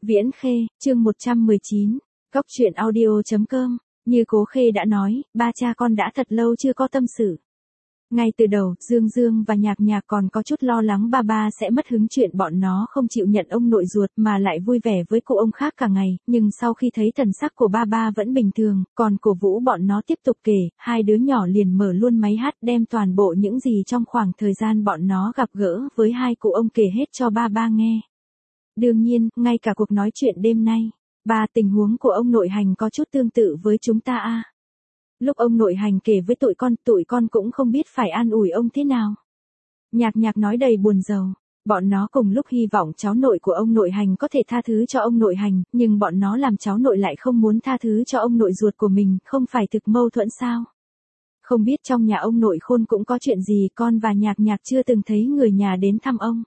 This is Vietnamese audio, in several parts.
Viễn Khê, chương 119, Góc truyện audio.com, như Cố Khê đã nói, ba cha con đã thật lâu chưa có tâm sự. Ngay từ đầu, Dương Dương và Nhạc Nhạc còn có chút lo lắng ba sẽ mất hứng chuyện bọn nó không chịu nhận ông nội ruột mà lại vui vẻ với cụ ông khác cả ngày, nhưng sau khi thấy thần sắc của ba vẫn bình thường, còn cổ vũ bọn nó tiếp tục kể, hai đứa nhỏ liền mở luôn máy hát đem toàn bộ những gì trong khoảng thời gian bọn nó gặp gỡ với hai cụ ông kể hết cho ba nghe. Đương nhiên, ngay cả cuộc nói chuyện đêm nay, tình huống của ông nội Hành có chút tương tự với chúng ta à. Lúc ông nội Hành kể với tụi con cũng không biết phải an ủi ông thế nào. Nhạc Nhạc nói đầy buồn rầu. Bọn nó cùng lúc hy vọng cháu nội của ông nội Hành có thể tha thứ cho ông nội Hành, nhưng bọn nó làm cháu nội lại không muốn tha thứ cho ông nội ruột của mình, không phải thực mâu thuẫn sao? Không biết trong nhà ông nội Khôn cũng có chuyện gì, con và Nhạc Nhạc chưa từng thấy người nhà đến thăm ông.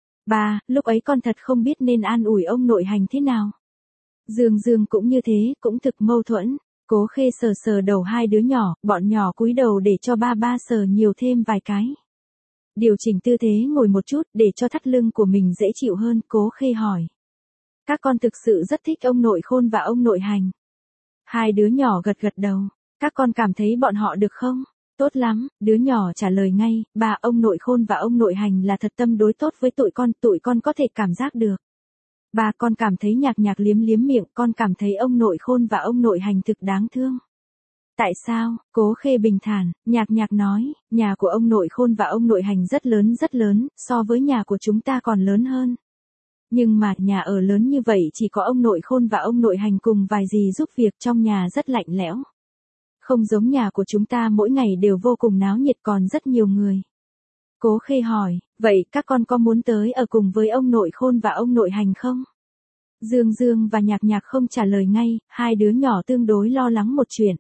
Lúc ấy con thật không biết nên an ủi ông nội Hành thế nào. Dương Dương cũng như thế, cũng thực mâu thuẫn. Cố Khê sờ đầu hai đứa nhỏ, bọn nhỏ cúi đầu để cho ba sờ nhiều thêm vài cái. Điều chỉnh tư thế ngồi một chút để cho thắt lưng của mình dễ chịu hơn, Cố Khê hỏi. Các con thực sự rất thích ông nội Khôn và ông nội Hành. Hai đứa nhỏ gật đầu. Các con cảm thấy bọn họ được không? Tốt lắm, đứa nhỏ trả lời ngay, ông nội Khôn và ông nội Hành là thật tâm đối tốt với tụi con có thể cảm giác được. Con cảm thấy Nhạc Nhạc liếm miệng, con cảm thấy ông nội Khôn và ông nội Hành thực đáng thương. Tại sao? Cố Khê bình thản, Nhạc Nhạc nói, nhà của ông nội Khôn và ông nội Hành rất lớn, so với nhà của chúng ta còn lớn hơn. Nhưng mà nhà ở lớn như vậy chỉ có ông nội Khôn và ông nội Hành cùng vài dì giúp việc, trong nhà rất lạnh lẽo. Không giống nhà của chúng ta mỗi ngày đều vô cùng náo nhiệt, còn rất nhiều người. Cố Khê hỏi, vậy các con có muốn tới ở cùng với ông nội Khôn và ông nội Hành không? Dương Dương và Nhạc Nhạc không trả lời ngay, hai đứa nhỏ tương đối lo lắng một chuyện.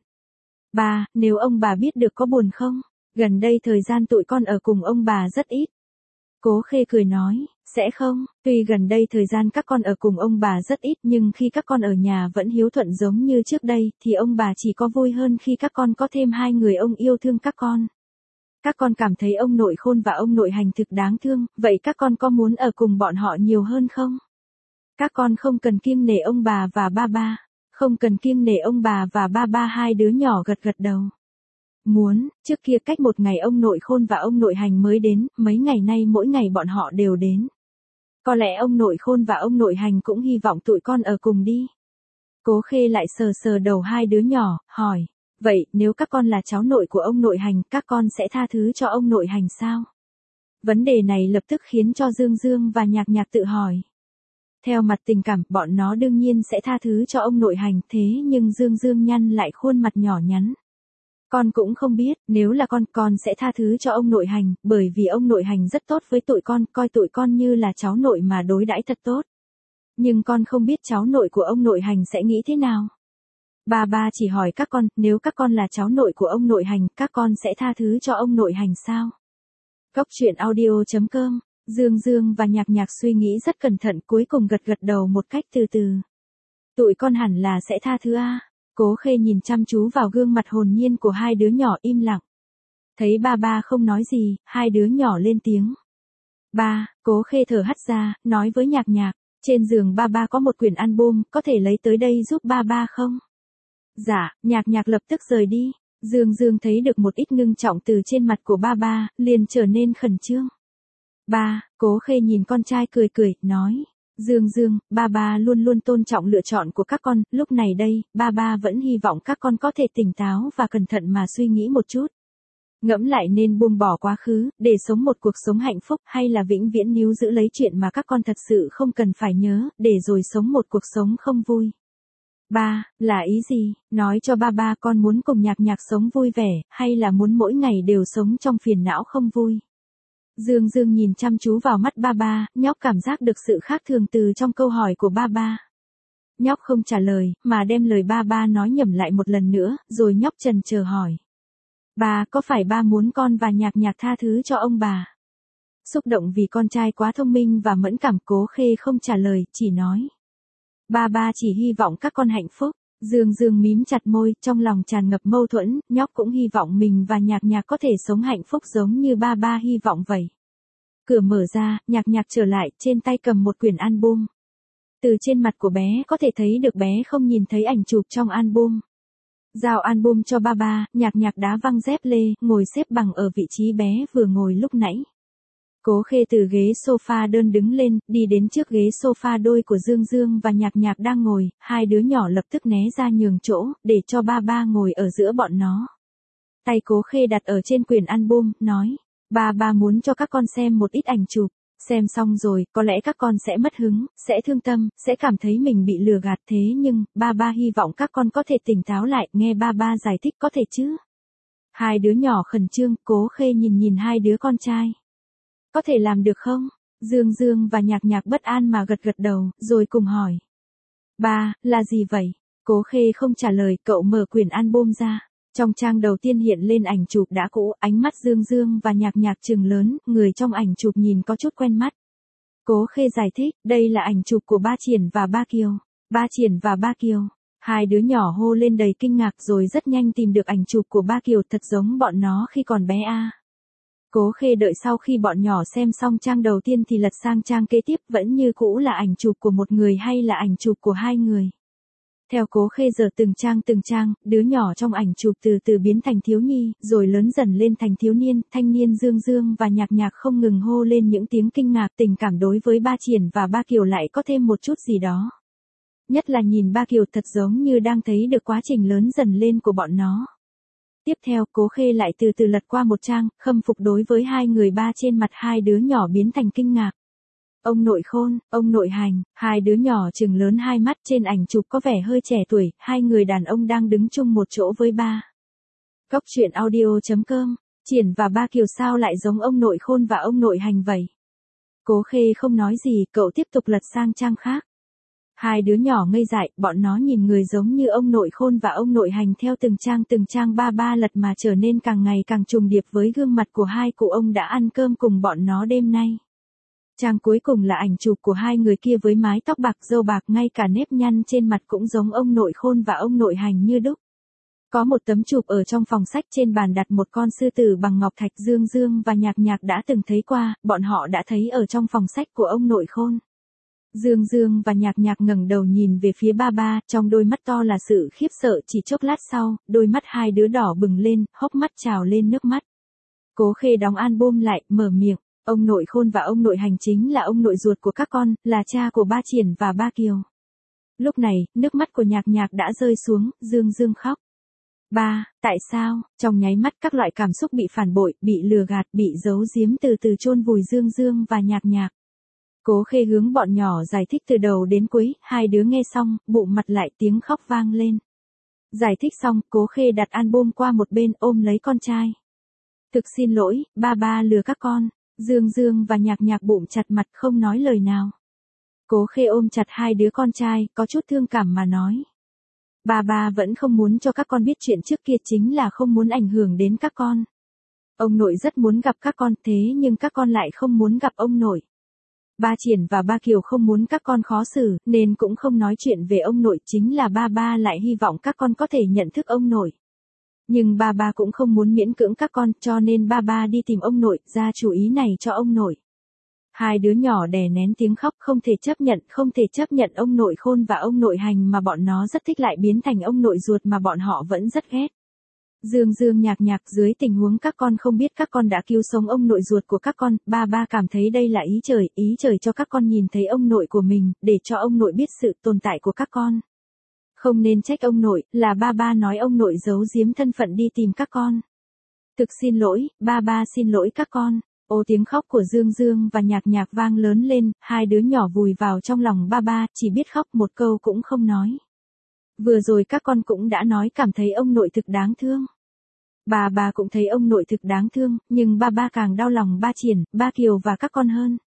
Nếu ông bà biết được có buồn không? Gần đây thời gian tụi con ở cùng ông bà rất ít. Cố Khê cười nói, sẽ không, tuy gần đây thời gian các con ở cùng ông bà rất ít nhưng khi các con ở nhà vẫn hiếu thuận giống như trước đây thì ông bà chỉ có vui hơn khi các con có thêm hai người ông yêu thương các con. Các con cảm thấy ông nội Khôn và ông nội Hành thực đáng thương, vậy các con có muốn ở cùng bọn họ nhiều hơn không? Các con không cần kiêng nể ông bà và ba. Không cần kiêng nể ông bà và ba, hai đứa nhỏ gật đầu. Muốn, trước kia cách một ngày ông nội Khôn và ông nội Hành mới đến, mấy ngày nay mỗi ngày bọn họ đều đến. Có lẽ ông nội Khôn và ông nội Hành cũng hy vọng tụi con ở cùng đi. Cố Khê lại sờ đầu hai đứa nhỏ, hỏi, vậy nếu các con là cháu nội của ông nội Hành, các con sẽ tha thứ cho ông nội Hành sao? Vấn đề này lập tức khiến cho Dương Dương và Nhạc Nhạc tự hỏi. Theo mặt tình cảm, bọn nó đương nhiên sẽ tha thứ cho ông nội Hành, thế nhưng Dương Dương nhăn lại khuôn mặt nhỏ nhắn. Con cũng không biết, nếu là con sẽ tha thứ cho ông nội Hành, bởi vì ông nội Hành rất tốt với tụi con, coi tụi con như là cháu nội mà đối đãi thật tốt. Nhưng con không biết cháu nội của ông nội Hành sẽ nghĩ thế nào. Ba chỉ hỏi các con, nếu các con là cháu nội của ông nội Hành, các con sẽ tha thứ cho ông nội Hành sao? Góc truyện audio.com, Dương Dương và Nhạc Nhạc suy nghĩ rất cẩn thận, cuối cùng gật đầu một cách từ từ. Tụi con hẳn là sẽ tha thứ à? Cố Khê nhìn chăm chú vào gương mặt hồn nhiên của hai đứa nhỏ im lặng. Thấy ba không nói gì, hai đứa nhỏ lên tiếng. Cố Khê thở hắt ra, nói với Nhạc Nhạc, trên giường ba có một quyển album, có thể lấy tới đây giúp ba không? Dạ, Nhạc Nhạc lập tức rời đi. Dương Dương thấy được một ít ngưng trọng từ trên mặt của ba, liền trở nên khẩn trương. Cố Khê nhìn con trai cười, nói. Dương Dương, ba luôn tôn trọng lựa chọn của các con, lúc này đây, ba vẫn hy vọng các con có thể tỉnh táo và cẩn thận mà suy nghĩ một chút. Ngẫm lại nên buông bỏ quá khứ, để sống một cuộc sống hạnh phúc hay là vĩnh viễn níu giữ lấy chuyện mà các con thật sự không cần phải nhớ, để rồi sống một cuộc sống không vui. Là ý gì? Nói cho ba con muốn cùng Nhạc Nhạc sống vui vẻ, hay là muốn mỗi ngày đều sống trong phiền não không vui? Dương Dương nhìn chăm chú vào mắt ba, nhóc cảm giác được sự khác thường từ trong câu hỏi của ba. Nhóc không trả lời, mà đem lời ba nói nhẩm lại một lần nữa, rồi nhóc chần chờ hỏi. Có phải ba muốn con và Nhạc Nhạc tha thứ cho ông bà? Xúc động vì con trai quá thông minh và mẫn cảm, Cố Khê không trả lời, chỉ nói. Ba chỉ hy vọng các con hạnh phúc. Dương Dương mím chặt môi, trong lòng tràn ngập mâu thuẫn, nhóc cũng hy vọng mình và Nhạc Nhạc có thể sống hạnh phúc giống như ba hy vọng vậy. Cửa mở ra, Nhạc Nhạc trở lại, trên tay cầm một quyển album. Từ trên mặt của bé có thể thấy được bé không nhìn thấy ảnh chụp trong album. Giao album cho ba, nhạc nhạc đá văng dép lê, ngồi xếp bằng ở vị trí bé vừa ngồi lúc nãy. Cố Khê từ ghế sofa đơn đứng lên, đi đến trước ghế sofa đôi của Dương Dương và nhạc nhạc đang ngồi, hai đứa nhỏ lập tức né ra nhường chỗ, để cho ba ngồi ở giữa bọn nó. Tay Cố Khê đặt ở trên quyển album, nói, ba muốn cho các con xem một ít ảnh chụp. Xem xong rồi, có lẽ các con sẽ mất hứng, sẽ thương tâm, sẽ cảm thấy mình bị lừa gạt thế nhưng, ba hy vọng các con có thể tỉnh táo lại, nghe ba giải thích có thể chứ. Hai đứa nhỏ khẩn trương, Cố Khê nhìn hai đứa con trai. Có thể làm được không? Dương Dương và nhạc nhạc bất an mà gật đầu, rồi cùng hỏi. Ba, là gì vậy? Cố Khê không trả lời, cậu mở quyển album ra. Trong trang đầu tiên hiện lên ảnh chụp đã cũ, ánh mắt Dương Dương và nhạc nhạc trừng lớn, người trong ảnh chụp nhìn có chút quen mắt. Cố Khê giải thích, đây là ảnh chụp của ba Triển và ba Kiều. Ba Triển và ba Kiều. Hai đứa nhỏ hô lên đầy kinh ngạc rồi rất nhanh tìm được ảnh chụp của ba Kiều thật giống bọn nó khi còn bé a. Cố Khê đợi sau khi bọn nhỏ xem xong trang đầu tiên thì lật sang trang kế tiếp vẫn như cũ là ảnh chụp của một người hay là ảnh chụp của hai người. Theo Cố Khê dở từng trang, đứa nhỏ trong ảnh chụp từ từ biến thành thiếu nhi, rồi lớn dần lên thành thiếu niên, thanh niên Dương Dương và nhạc nhạc không ngừng hô lên những tiếng kinh ngạc, tình cảm đối với ba Triển và ba Kiều lại có thêm một chút gì đó. Nhất là nhìn ba Kiều thật giống như đang thấy được quá trình lớn dần lên của bọn nó. Tiếp theo, Cố Khê lại từ từ lật qua một trang, khâm phục đối với hai người ba trên mặt hai đứa nhỏ biến thành kinh ngạc. Ông nội Khôn, ông nội Hành, hai đứa nhỏ trừng lớn hai mắt trên ảnh chụp có vẻ hơi trẻ tuổi, hai người đàn ông đang đứng chung một chỗ với ba. Góc truyện audio.com, Triển và ba Kiều sao lại giống ông nội Khôn và ông nội Hành vậy? Cố Khê không nói gì, cậu tiếp tục lật sang trang khác. Hai đứa nhỏ ngây dại, bọn nó nhìn người giống như ông nội Khôn và ông nội Hành theo từng trang ba lật mà trở nên càng ngày càng trùng điệp với gương mặt của hai cụ ông đã ăn cơm cùng bọn nó đêm nay. Trang cuối cùng là ảnh chụp của hai người kia với mái tóc bạc râu bạc, ngay cả nếp nhăn trên mặt cũng giống ông nội Khôn và ông nội Hành như đúc. Có một tấm chụp ở trong phòng sách, trên bàn đặt một con sư tử bằng ngọc thạch. Dương Dương và nhạc nhạc đã từng thấy qua, bọn họ đã thấy ở trong phòng sách của ông nội Khôn. Dương Dương và nhạc nhạc ngẩng đầu nhìn về phía ba, trong đôi mắt to là sự khiếp sợ, chỉ chốc lát sau, đôi mắt hai đứa đỏ bừng lên, hốc mắt trào lên nước mắt. Cố Khê đóng album lại, mở miệng, ông nội Khôn và ông nội Hành chính là ông nội ruột của các con, là cha của ba Triển và ba Kiều. Lúc này, nước mắt của nhạc nhạc đã rơi xuống, Dương Dương khóc. Ba, tại sao? Trong nháy mắt các loại cảm xúc bị phản bội, bị lừa gạt, bị giấu giếm từ từ chôn vùi Dương Dương và nhạc nhạc. Cố Khê hướng bọn nhỏ giải thích từ đầu đến cuối, hai đứa nghe xong, bụng mặt lại tiếng khóc vang lên. Giải thích xong, Cố Khê đặt album qua một bên ôm lấy con trai. Thực xin lỗi, ba lừa các con. Dương Dương và nhạc nhạc bụng chặt mặt không nói lời nào. Cố Khê ôm chặt hai đứa con trai, có chút thương cảm mà nói. Ba vẫn không muốn cho các con biết chuyện trước kia, chính là không muốn ảnh hưởng đến các con. Ông nội rất muốn gặp các con, thế nhưng các con lại không muốn gặp ông nội. Ba Triển và ba Kiều không muốn các con khó xử, nên cũng không nói chuyện về ông nội, chính là ba lại hy vọng các con có thể nhận thức ông nội. Nhưng ba cũng không muốn miễn cưỡng các con, cho nên ba đi tìm ông nội, ra chủ ý này cho ông nội. Hai đứa nhỏ đè nén tiếng khóc, không thể chấp nhận ông nội Khôn và ông nội Hành mà bọn nó rất thích lại biến thành ông nội ruột mà bọn họ vẫn rất ghét. Dương Dương nhạc nhạc, dưới tình huống các con không biết các con đã cứu sống ông nội ruột của các con, ba cảm thấy đây là ý trời cho các con nhìn thấy ông nội của mình, để cho ông nội biết sự tồn tại của các con. Không nên trách ông nội, là ba nói ông nội giấu giếm thân phận đi tìm các con. Thực xin lỗi, ba xin lỗi các con. Ô, tiếng khóc của Dương Dương và nhạc nhạc vang lớn lên, hai đứa nhỏ vùi vào trong lòng ba, chỉ biết khóc, một câu cũng không nói. Vừa rồi các con cũng đã nói cảm thấy ông nội thực đáng thương. Ba cũng thấy ông nội thực đáng thương, nhưng ba càng đau lòng ba Triển, ba Kiều và các con hơn.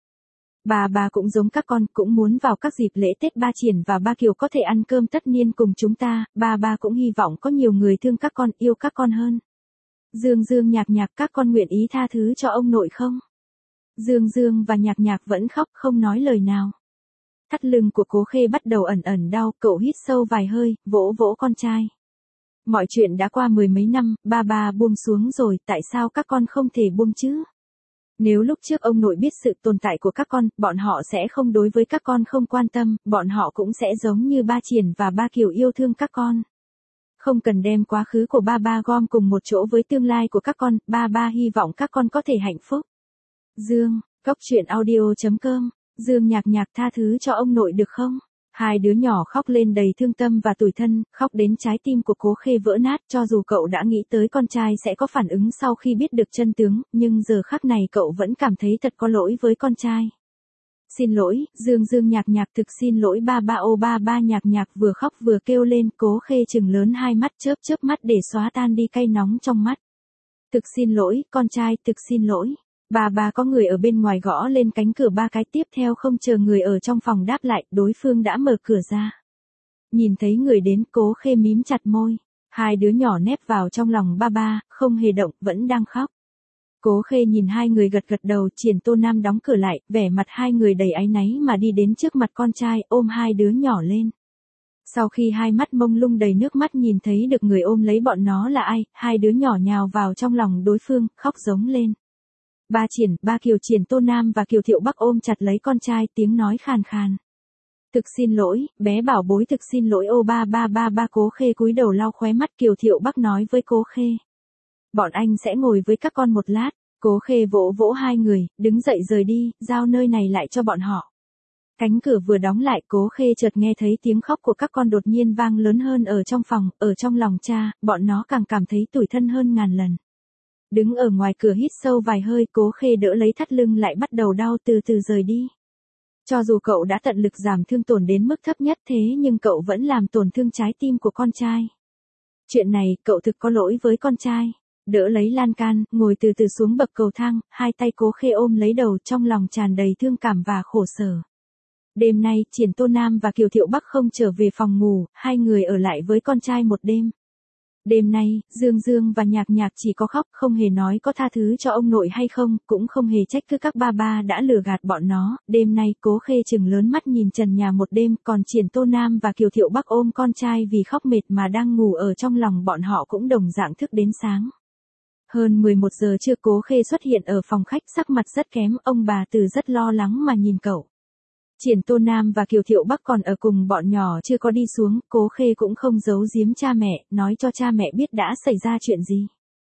Ba cũng giống các con, cũng muốn vào các dịp lễ Tết ba Triển và ba Kiều có thể ăn cơm tất niên cùng chúng ta, ba cũng hy vọng có nhiều người thương các con, yêu các con hơn. Dương Dương nhạc nhạc, các con nguyện ý tha thứ cho ông nội không? Dương Dương và nhạc nhạc vẫn khóc không nói lời nào. Thắt lưng của Cố Khê bắt đầu ẩn đau, cậu hít sâu vài hơi, vỗ vỗ con trai. Mọi chuyện đã qua mười mấy năm, ba buông xuống rồi, tại sao các con không thể buông chứ? Nếu lúc trước ông nội biết sự tồn tại của các con, bọn họ sẽ không đối với các con không quan tâm, bọn họ cũng sẽ giống như ba Triển và ba Kiều yêu thương các con. Không cần đem quá khứ của ba ba gom cùng một chỗ với tương lai của các con, ba ba hy vọng các con có thể hạnh phúc. Dương, Cốc truyện audio.com, Dương Nhạc Nhạc tha thứ cho ông nội được không? Hai đứa nhỏ khóc lên đầy thương tâm và tủi thân, khóc đến trái tim của Cố Khê vỡ nát, cho dù cậu đã nghĩ tới con trai sẽ có phản ứng sau khi biết được chân tướng, nhưng giờ khắc này cậu vẫn cảm thấy thật có lỗi với con trai. Xin lỗi, Dương Dương Nhạc Nhạc thực xin lỗi ba ba ô ba ba Nhạc Nhạc vừa khóc vừa kêu lên, Cố Khê trừng lớn hai mắt chớp chớp mắt để xóa tan đi cay nóng trong mắt. Thực xin lỗi, con trai, thực xin lỗi. Ba có người ở bên ngoài gõ lên cánh cửa ba cái, tiếp theo không chờ người ở trong phòng đáp lại, đối phương đã mở cửa ra. Nhìn thấy người đến, Cố Khê mím chặt môi. Hai đứa nhỏ nép vào trong lòng ba, không hề động, vẫn đang khóc. Cố Khê nhìn hai người gật gật đầu, Triển Tô Nam đóng cửa lại, vẻ mặt hai người đầy áy náy mà đi đến trước mặt con trai, ôm hai đứa nhỏ lên. Sau khi hai mắt mông lung đầy nước mắt nhìn thấy được người ôm lấy bọn nó là ai, hai đứa nhỏ nhào vào trong lòng đối phương, khóc giống lên. Ba Triển, ba Kiều, Triển Tô Nam và Kiều Thiệu Bắc ôm chặt lấy con trai, tiếng nói khàn khàn. Thực xin lỗi, bé bảo bối, thực xin lỗi ô ba. Cố Khê cúi đầu lau khóe mắt. Kiều Thiệu Bắc nói với Cố Khê. Bọn anh sẽ ngồi với các con một lát. Cố Khê vỗ vỗ hai người, đứng dậy rời đi, giao nơi này lại cho bọn họ. Cánh cửa vừa đóng lại, Cố Khê chợt nghe thấy tiếng khóc của các con đột nhiên vang lớn hơn ở trong phòng, ở trong lòng cha, bọn nó càng cảm thấy tủi thân hơn ngàn lần. Đứng ở ngoài cửa hít sâu vài hơi, Cố Khê đỡ lấy thắt lưng lại bắt đầu đau, từ từ rời đi. Cho dù cậu đã tận lực giảm thương tổn đến mức thấp nhất thế nhưng cậu vẫn làm tổn thương trái tim của con trai. Chuyện này, cậu thực có lỗi với con trai. Đỡ lấy lan can, ngồi từ từ xuống bậc cầu thang, hai tay Cố Khê ôm lấy đầu, trong lòng tràn đầy thương cảm và khổ sở. Đêm nay, Triển Tô Nam và Kiều Thiệu Bắc không trở về phòng ngủ, hai người ở lại với con trai một đêm. Đêm nay, Dương Dương và Nhạc Nhạc chỉ có khóc, không hề nói có tha thứ cho ông nội hay không, cũng không hề trách cứ các ba đã lừa gạt bọn nó. Đêm nay, Cố Khê trừng lớn mắt nhìn trần nhà một đêm, còn Triển Tô Nam và Kiều Thiệu Bắc ôm con trai vì khóc mệt mà đang ngủ ở trong lòng bọn họ cũng đồng dạng thức đến sáng. Hơn 11 giờ trưa, Cố Khê xuất hiện ở phòng khách, sắc mặt rất kém, ông bà Từ rất lo lắng mà nhìn cậu. Triển Tô Nam và Kiều Thiệu Bắc còn ở cùng bọn nhỏ chưa có đi xuống, Cố Khê cũng không giấu giếm cha mẹ, nói cho cha mẹ biết đã xảy ra chuyện gì.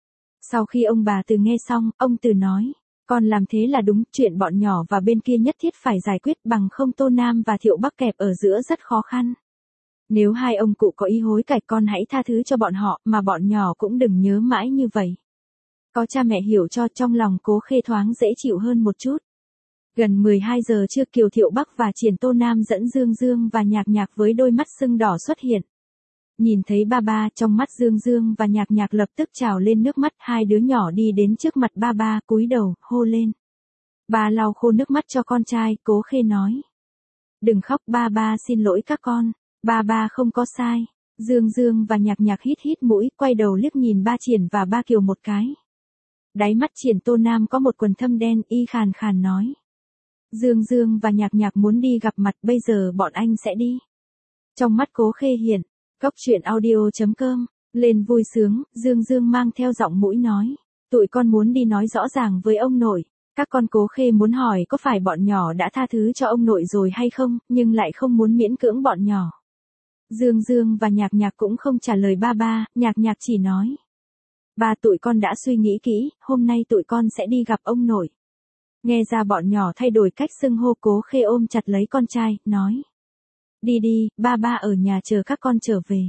Sau khi ông bà Từ nghe xong, ông Từ nói, con làm thế là đúng, chuyện bọn nhỏ và bên kia nhất thiết phải giải quyết, bằng không Tô Nam và Thiệu Bắc kẹp ở giữa rất khó khăn. Nếu hai ông cụ có ý hối cải, con hãy tha thứ cho bọn họ, mà bọn nhỏ cũng đừng nhớ mãi như vậy. Có cha mẹ hiểu cho, trong lòng Cố Khê thoáng dễ chịu hơn một chút. Gần 12 giờ trưa, Kiều Thiệu Bắc và Triển Tô Nam dẫn Dương Dương và Nhạc Nhạc với đôi mắt sưng đỏ xuất hiện. Nhìn thấy ba, trong mắt Dương Dương và Nhạc Nhạc lập tức trào lên nước mắt, hai đứa nhỏ đi đến trước mặt ba, cúi đầu, hô lên. Ba lau khô nước mắt cho con trai, Cố Khê nói. Đừng khóc, ba xin lỗi các con, ba không có sai. Dương Dương và Nhạc Nhạc hít mũi, quay đầu liếc nhìn ba Triển và ba Kiều một cái. Đáy mắt Triển Tô Nam có một quầng thâm đen, y khàn khàn nói. Dương Dương và Nhạc Nhạc muốn đi gặp mặt, bây giờ bọn anh sẽ đi. Trong mắt Cố Khê hiện, Cốc truyện audio.com, lên vui sướng, Dương Dương mang theo giọng mũi nói. Tụi con muốn đi nói rõ ràng với ông nội. Các con. Cố Khê muốn hỏi có phải bọn nhỏ đã tha thứ cho ông nội rồi hay không, nhưng lại không muốn miễn cưỡng bọn nhỏ. Dương Dương và Nhạc Nhạc cũng không trả lời ba, Nhạc Nhạc chỉ nói. Ba, tụi con đã suy nghĩ kỹ, hôm nay tụi con sẽ đi gặp ông nội. Nghe ra bọn nhỏ thay đổi cách xưng hô, Cố Khê ôm chặt lấy con trai, nói. Đi, ba ở nhà chờ các con trở về.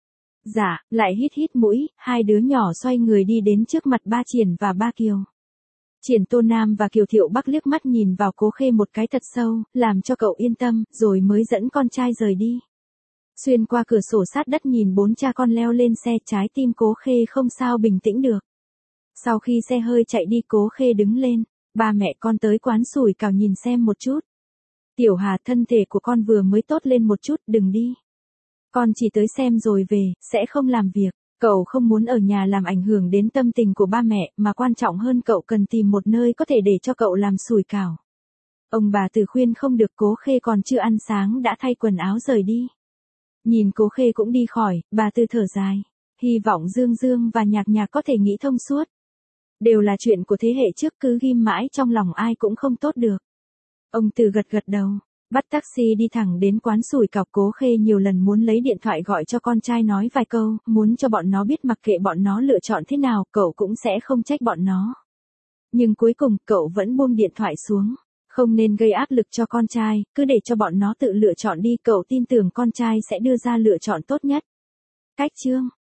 Dạ, lại hít mũi, hai đứa nhỏ xoay người đi đến trước mặt ba Triển và ba Kiều. Triển Tô Nam và Kiều Thiệu Bắc liếc mắt nhìn vào Cố Khê một cái thật sâu, làm cho cậu yên tâm, rồi mới dẫn con trai rời đi. Xuyên qua cửa sổ sát đất nhìn bốn cha con leo lên xe, trái tim Cố Khê không sao bình tĩnh được. Sau khi xe hơi chạy đi, Cố Khê đứng lên. Ba mẹ con tới quán sủi cảo nhìn xem một chút. Tiểu Hà, thân thể của con vừa mới tốt lên một chút, đừng đi. Con chỉ tới xem rồi về, sẽ không làm việc. Cậu không muốn ở nhà làm ảnh hưởng đến tâm tình của ba mẹ, mà quan trọng hơn cậu cần tìm một nơi có thể để cho cậu làm sủi cảo. Ông bà Từ khuyên không được, Cố Khê còn chưa ăn sáng đã thay quần áo rời đi. Nhìn Cố Khê cũng đi khỏi, bà Từ thở dài. Hy vọng Dương Dương và Nhạc Nhạc có thể nghĩ thông suốt. Đều là chuyện của thế hệ trước cứ ghim mãi trong lòng ai cũng không tốt được. Ông Từ gật gật đầu, bắt taxi đi thẳng đến quán sủi cảo. Cố Khê nhiều lần muốn lấy điện thoại gọi cho con trai nói vài câu, muốn cho bọn nó biết mặc kệ bọn nó lựa chọn thế nào, cậu cũng sẽ không trách bọn nó. Nhưng cuối cùng, cậu vẫn buông điện thoại xuống. Không nên gây áp lực cho con trai, cứ để cho bọn nó tự lựa chọn đi, cậu tin tưởng con trai sẽ đưa ra lựa chọn tốt nhất. Cách chương